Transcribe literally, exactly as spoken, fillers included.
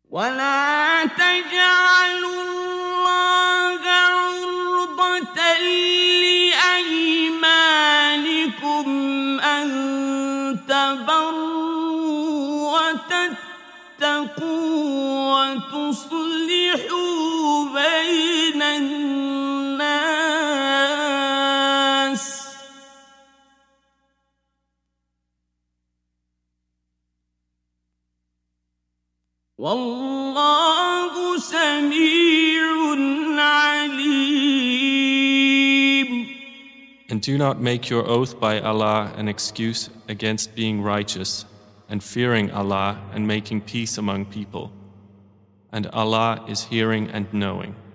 ولا تجعلوا الله عرضة لأيمانكم أن تبروا وتتقوا وتصلحوا بين الناس والله سميع عليم. And do not make your oath by Allah an excuse against being righteous and fearing Allah and making peace among people. And Allah is hearing and knowing.